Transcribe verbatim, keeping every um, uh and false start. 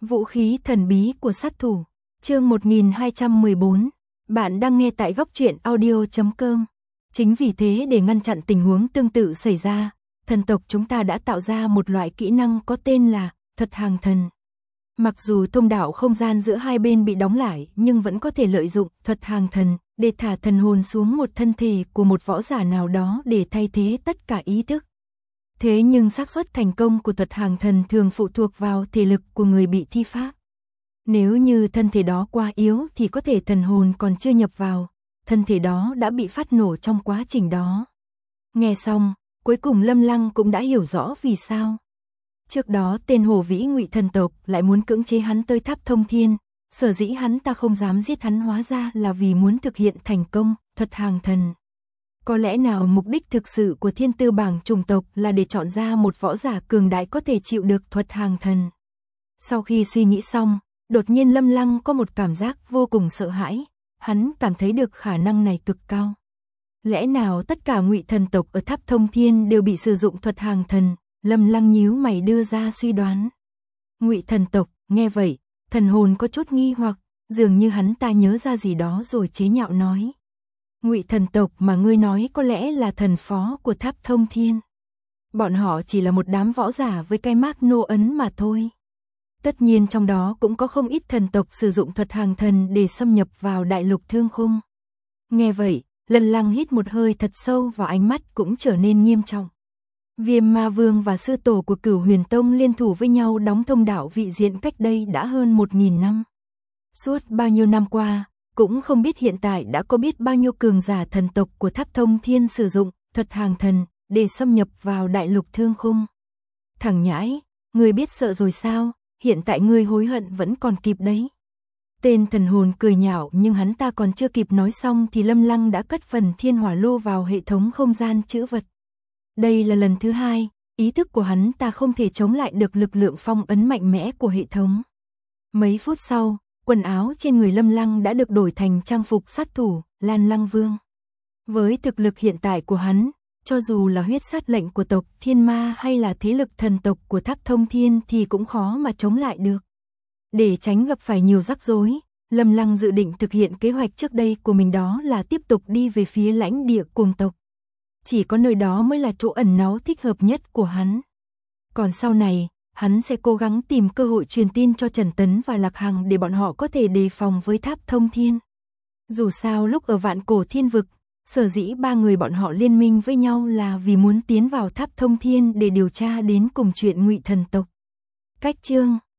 Vũ khí thần bí của sát thủ, chương một nghìn hai trăm mười bốn. Bạn đang nghe tại góc truyện audio chấm com. Chính vì thế để ngăn chặn tình huống tương tự xảy ra, thần tộc chúng ta đã tạo ra một loại kỹ năng có tên là thuật hàng thần. Mặc dù thông đạo không gian giữa hai bên bị đóng lại, nhưng vẫn có thể lợi dụng thuật hàng thần để thả thần hồn xuống một thân thể của một võ giả nào đó để thay thế tất cả ý thức. Thế nhưng xác suất thành công của thuật hàng thần thường phụ thuộc vào thể lực của người bị thi pháp. Nếu như thân thể đó quá yếu thì có thể thần hồn còn chưa nhập vào, thân thể đó đã bị phát nổ trong quá trình đó. Nghe xong, cuối cùng Lâm Lăng cũng đã hiểu rõ vì sao. Trước đó tên Hồ Vĩ Ngụy thần tộc lại muốn cưỡng chế hắn tới Tháp Thông Thiên, sở dĩ hắn ta không dám giết hắn hóa ra là vì muốn thực hiện thành công thuật hàng thần. Có lẽ nào mục đích thực sự của thiên tư bảng chủng tộc là để chọn ra một võ giả cường đại có thể chịu được thuật hàng thần. Sau khi suy nghĩ xong, đột nhiên Lâm Lăng có một cảm giác vô cùng sợ hãi, hắn cảm thấy được khả năng này cực cao. Lẽ nào tất cả Ngụy thần tộc ở Tháp Thông Thiên đều bị sử dụng thuật hàng thần? Lâm Lăng nhíu mày đưa ra suy đoán. Ngụy thần tộc, nghe vậy, thần hồn có chút nghi hoặc, dường như hắn ta nhớ ra gì đó rồi chế nhạo nói. Ngụy thần tộc mà ngươi nói có lẽ là thần phó của Tháp Thông Thiên. Bọn họ chỉ là một đám võ giả với cái mác nô ấn mà thôi. Tất nhiên trong đó cũng có không ít thần tộc sử dụng thuật hàng thần để xâm nhập vào đại lục thương khung. Nghe vậy, Lâm Lăng hít một hơi thật sâu và ánh mắt cũng trở nên nghiêm trọng. Viêm Ma Vương và sư tổ của Cửu Huyền Tông liên thủ với nhau đóng thông đạo vị diện cách đây đã hơn một nghìn năm. Suốt bao nhiêu năm qua, cũng không biết hiện tại đã có biết bao nhiêu cường giả thần tộc của Tháp Thông Thiên sử dụng thuật hàng thần để xâm nhập vào đại lục thương khung. Thằng nhãi, ngươi biết sợ rồi sao, hiện tại ngươi hối hận vẫn còn kịp đấy. Tên thần hồn cười nhạo, nhưng hắn ta còn chưa kịp nói xong thì Lâm Lăng đã cất phần thiên hỏa lô vào hệ thống không gian trữ vật. Đây là lần thứ hai, ý thức của hắn ta không thể chống lại được lực lượng phong ấn mạnh mẽ của hệ thống. Mấy phút sau, quần áo trên người Lâm Lăng đã được đổi thành trang phục sát thủ, Lan Lăng Vương. Với thực lực hiện tại của hắn, cho dù là huyết sát lệnh của tộc Thiên Ma hay là thế lực thần tộc của Tháp Thông Thiên thì cũng khó mà chống lại được. Để tránh gặp phải nhiều rắc rối, Lâm Lăng dự định thực hiện kế hoạch trước đây của mình, đó là tiếp tục đi về phía lãnh địa cuồng tộc. Chỉ có nơi đó mới là chỗ ẩn náu thích hợp nhất của hắn. Còn sau này, hắn sẽ cố gắng tìm cơ hội truyền tin cho Trần Tấn và Lạc Hằng để bọn họ có thể đề phòng với Tháp Thông Thiên. Dù sao lúc ở Vạn Cổ Thiên Vực, sở dĩ ba người bọn họ liên minh với nhau là vì muốn tiến vào Tháp Thông Thiên để điều tra đến cùng chuyện Ngụy thần tộc. Cách chương